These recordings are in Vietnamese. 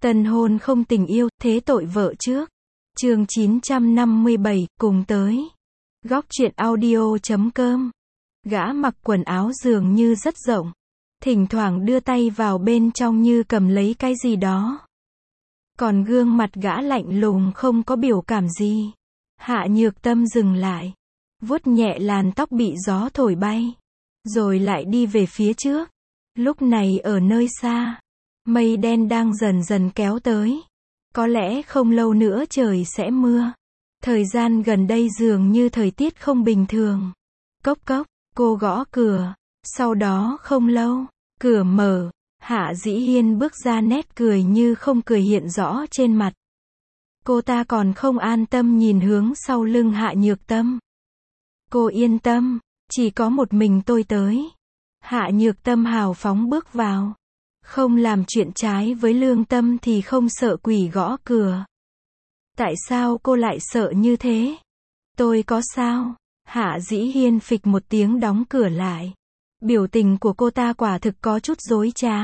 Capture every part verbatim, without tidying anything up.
Tân hôn không tình yêu, thế tội vợ trước. Chương chín trăm năm mươi bảy, cùng tới. Góc truyện audio chấm com. Gã mặc quần áo dường như rất rộng. Thỉnh thoảng đưa tay vào bên trong như cầm lấy cái gì đó. Còn gương mặt gã lạnh lùng không có biểu cảm gì. Hạ Nhược Tâm dừng lại. Vuốt nhẹ làn tóc bị gió thổi bay. Rồi lại đi về phía trước. Lúc này ở nơi xa. Mây đen đang dần dần kéo tới. Có lẽ không lâu nữa trời sẽ mưa. Thời gian gần đây dường như thời tiết không bình thường. Cốc cốc, cô gõ cửa. Sau đó không lâu, cửa mở. Hạ Dĩ Hiên bước ra, nét cười như không cười hiện rõ trên mặt. Cô ta còn không an tâm nhìn hướng sau lưng Hạ Nhược Tâm. Cô yên tâm, chỉ có một mình tôi tới. Hạ Nhược Tâm hào phóng bước vào. Không làm chuyện trái với lương tâm thì không sợ quỷ gõ cửa. Tại sao cô lại sợ như thế? Tôi có sao? Hạ Dĩ Hiên phịch một tiếng đóng cửa lại. Biểu tình của cô ta quả thực có chút dối trá.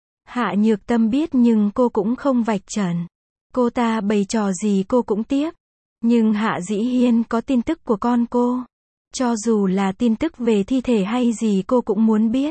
Hạ Nhược Tâm biết nhưng cô cũng không vạch trần. Cô ta bày trò gì cô cũng tiếp. Nhưng Hạ Dĩ Hiên có tin tức của con cô. Cho dù là tin tức về thi thể hay gì cô cũng muốn biết.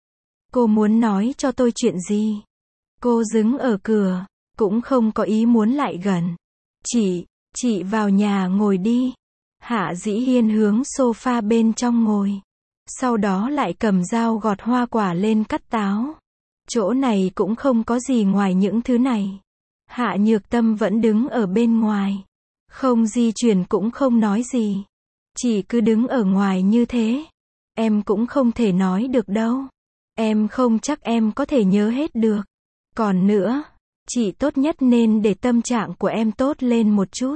Cô muốn nói cho tôi chuyện gì? Cô đứng ở cửa, cũng không có ý muốn lại gần. Chị, chị vào nhà ngồi đi. Hạ Dĩ Hiên hướng sofa bên trong ngồi. Sau đó lại cầm dao gọt hoa quả lên cắt táo. Chỗ này cũng không có gì ngoài những thứ này. Hạ Nhược Tâm vẫn đứng ở bên ngoài. Không di chuyển cũng không nói gì. Chị cứ đứng ở ngoài như thế. Em cũng không thể nói được đâu. Em không chắc em có thể nhớ hết được. Còn nữa, chị tốt nhất nên để tâm trạng của em tốt lên một chút.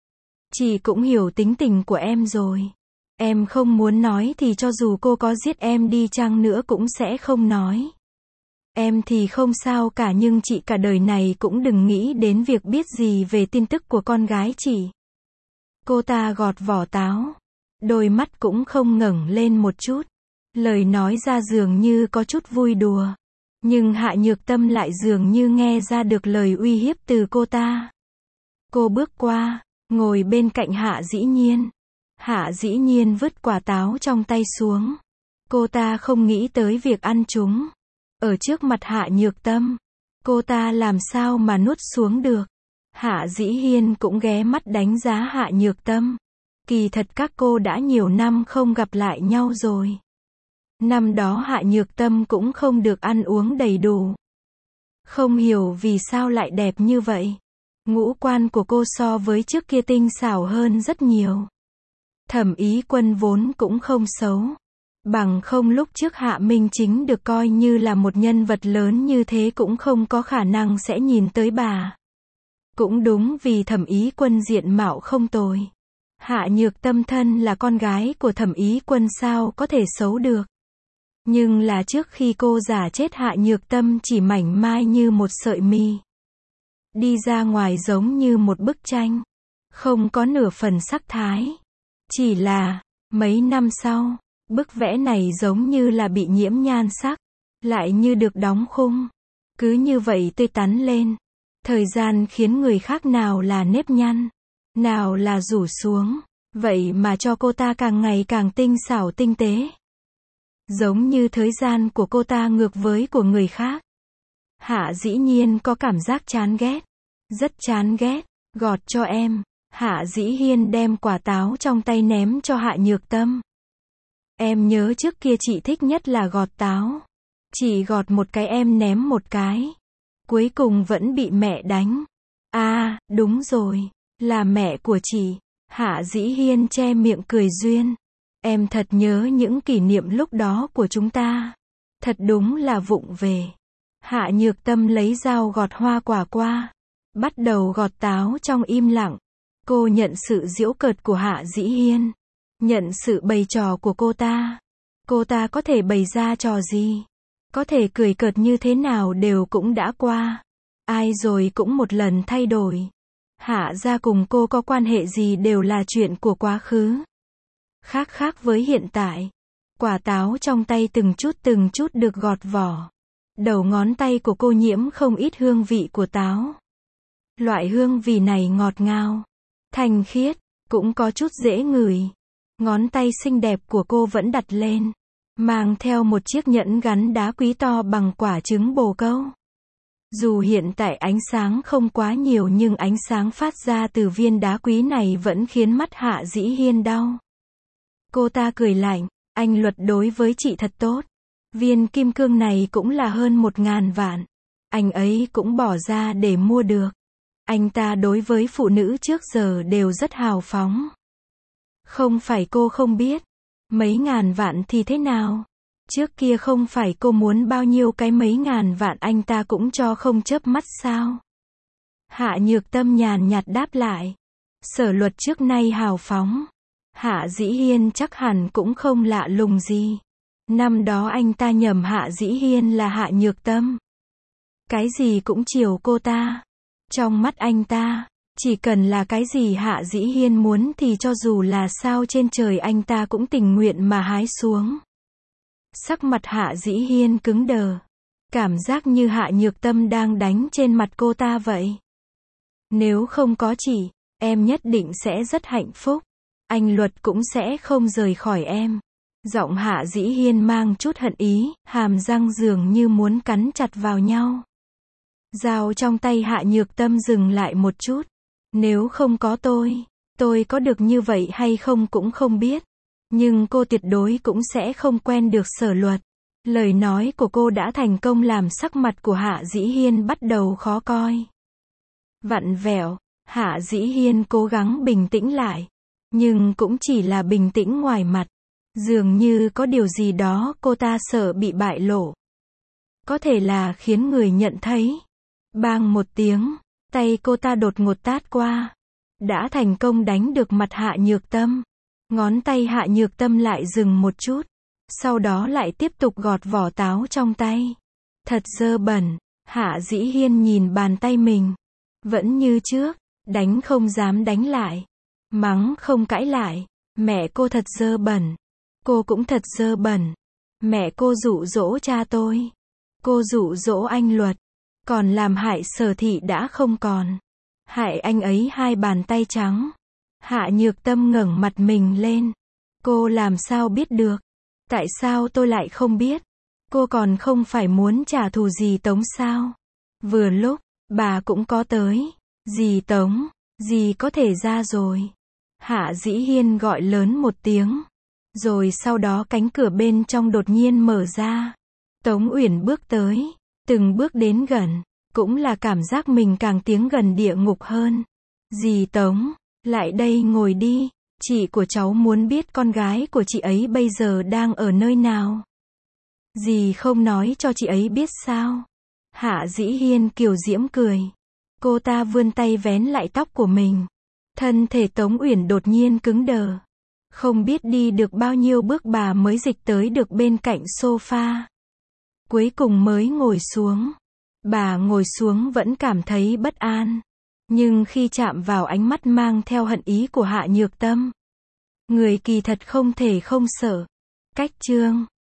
Chị cũng hiểu tính tình của em rồi. Em không muốn nói thì cho dù cô có giết em đi chăng nữa cũng sẽ không nói. Em thì không sao cả nhưng chị cả đời này cũng đừng nghĩ đến việc biết gì về tin tức của con gái chị. Cô ta gọt vỏ táo. Đôi mắt cũng không ngẩng lên một chút. Lời nói ra dường như có chút vui đùa. Nhưng Hạ Nhược Tâm lại dường như nghe ra được lời uy hiếp từ cô ta. Cô bước qua, ngồi bên cạnh Hạ Dĩ Nhiên. Hạ Dĩ Nhiên vứt quả táo trong tay xuống. Cô ta không nghĩ tới việc ăn chúng. Ở trước mặt Hạ Nhược Tâm, cô ta làm sao mà nuốt xuống được. Hạ Dĩ Hiên cũng ghé mắt đánh giá Hạ Nhược Tâm. Kỳ thật các cô đã nhiều năm không gặp lại nhau rồi. Năm đó Hạ Nhược Tâm cũng không được ăn uống đầy đủ. Không hiểu vì sao lại đẹp như vậy. Ngũ quan của cô so với trước kia tinh xảo hơn rất nhiều. Thẩm Ý Quân vốn cũng không xấu. Bằng không lúc trước Hạ Minh Chính được coi như là một nhân vật lớn như thế cũng không có khả năng sẽ nhìn tới bà. Cũng đúng vì Thẩm Ý Quân diện mạo không tồi. Hạ Nhược Tâm thân là con gái của Thẩm Ý Quân sao có thể xấu được. Nhưng là trước khi cô giả chết Hạ Nhược Tâm chỉ mảnh mai như một sợi mi. Đi ra ngoài giống như một bức tranh. Không có nửa phần sắc thái. Chỉ là, mấy năm sau, bức vẽ này giống như là bị nhiễm nhan sắc. Lại như được đóng khung. Cứ như vậy tươi tắn lên. Thời gian khiến người khác nào là nếp nhăn. Nào là rủ xuống. Vậy mà cho cô ta càng ngày càng tinh xảo tinh tế. Giống như thời gian của cô ta ngược với của người khác. Hạ Dĩ Nhiên có cảm giác chán ghét. Rất chán ghét. Gọt cho em. Hạ Dĩ Hiên đem quả táo trong tay ném cho Hạ Nhược Tâm. Em nhớ trước kia chị thích nhất là gọt táo. Chị gọt một cái em ném một cái. Cuối cùng vẫn bị mẹ đánh. À, đúng rồi. Là mẹ của chị. Hạ Dĩ Hiên che miệng cười duyên. Em thật nhớ những kỷ niệm lúc đó của chúng ta. Thật đúng là vụng về. Hạ Nhược Tâm lấy dao gọt hoa quả qua. Bắt đầu gọt táo trong im lặng. Cô nhận sự giễu cợt của Hạ Dĩ Hiên. Nhận sự bày trò của cô ta. Cô ta có thể bày ra trò gì? Có thể cười cợt như thế nào đều cũng đã qua. Ai rồi cũng một lần thay đổi. Hạ gia cùng cô có quan hệ gì đều là chuyện của quá khứ. Khác khác với hiện tại. Quả táo trong tay từng chút từng chút được gọt vỏ. Đầu ngón tay của cô nhiễm không ít hương vị của táo. Loại hương vị này ngọt ngào, thanh khiết, cũng có chút dễ ngửi. Ngón tay xinh đẹp của cô vẫn đặt lên, mang theo một chiếc nhẫn gắn đá quý to bằng quả trứng bồ câu. Dù hiện tại ánh sáng không quá nhiều nhưng ánh sáng phát ra từ viên đá quý này vẫn khiến mắt Hạ Dĩ Hiên đau. Cô ta cười lạnh, anh Luật đối với chị thật tốt. Viên kim cương này cũng là hơn một ngàn vạn. Anh ấy cũng bỏ ra để mua được. Anh ta đối với phụ nữ trước giờ đều rất hào phóng. Không phải cô không biết. Mấy ngàn vạn thì thế nào? Trước kia không phải cô muốn bao nhiêu cái mấy ngàn vạn anh ta cũng cho không chớp mắt sao? Hạ Nhược Tâm nhàn nhạt đáp lại. Sở Luật trước nay hào phóng. Hạ Dĩ Hiên chắc hẳn cũng không lạ lùng gì. Năm đó anh ta nhầm Hạ Dĩ Hiên là Hạ Nhược Tâm. Cái gì cũng chiều cô ta. Trong mắt anh ta, chỉ cần là cái gì Hạ Dĩ Hiên muốn thì cho dù là sao trên trời anh ta cũng tình nguyện mà hái xuống. Sắc mặt Hạ Dĩ Hiên cứng đờ. Cảm giác như Hạ Nhược Tâm đang đánh trên mặt cô ta vậy. Nếu không có chị, em nhất định sẽ rất hạnh phúc. Anh Luật cũng sẽ không rời khỏi em. Giọng Hạ Dĩ Hiên mang chút hận ý, hàm răng dường như muốn cắn chặt vào nhau. Dao trong tay Hạ Nhược Tâm dừng lại một chút. Nếu không có tôi, tôi có được như vậy hay không cũng không biết. Nhưng cô tuyệt đối cũng sẽ không quen được Sở Luật. Lời nói của cô đã thành công làm sắc mặt của Hạ Dĩ Hiên bắt đầu khó coi. Vặn vẹo, Hạ Dĩ Hiên cố gắng bình tĩnh lại. Nhưng cũng chỉ là bình tĩnh ngoài mặt. Dường như có điều gì đó cô ta sợ bị bại lộ. Có thể là khiến người nhận thấy. Bang một tiếng, tay cô ta đột ngột tát qua. Đã thành công đánh được mặt Hạ Nhược Tâm. Ngón tay Hạ Nhược Tâm lại dừng một chút. Sau đó lại tiếp tục gọt vỏ táo trong tay. Thật dơ bẩn. Hạ Dĩ Hiên nhìn bàn tay mình. Vẫn như trước, đánh không dám đánh lại. Mắng không cãi lại. Mẹ cô thật dơ bẩn. Cô cũng thật dơ bẩn. Mẹ cô dụ dỗ cha tôi. Cô dụ dỗ anh Luật. Còn làm hại Sở Thị đã không còn. Hại anh ấy hai bàn tay trắng. Hạ Nhược Tâm ngẩng mặt mình lên. Cô làm sao biết được? Tại sao tôi lại không biết? Cô còn không phải muốn trả thù dì Tống sao? Vừa lúc, bà cũng có tới. Dì Tống, dì có thể ra rồi. Hạ Dĩ Hiên gọi lớn một tiếng. Rồi sau đó cánh cửa bên trong đột nhiên mở ra. Tống Uyển bước tới. Từng bước đến gần. Cũng là cảm giác mình càng tiến gần địa ngục hơn. Dì Tống, lại đây ngồi đi. Chị của cháu muốn biết con gái của chị ấy bây giờ đang ở nơi nào. Dì không nói cho chị ấy biết sao? Hạ Dĩ Hiên kiều diễm cười. Cô ta vươn tay vén lại tóc của mình. Thân thể Tống Uyển đột nhiên cứng đờ. Không biết đi được bao nhiêu bước bà mới dịch tới được bên cạnh sofa. Cuối cùng mới ngồi xuống. Bà ngồi xuống vẫn cảm thấy bất an. Nhưng khi chạm vào ánh mắt mang theo hận ý của Hạ Nhược Tâm, người kỳ thật không thể không sợ. Cách chương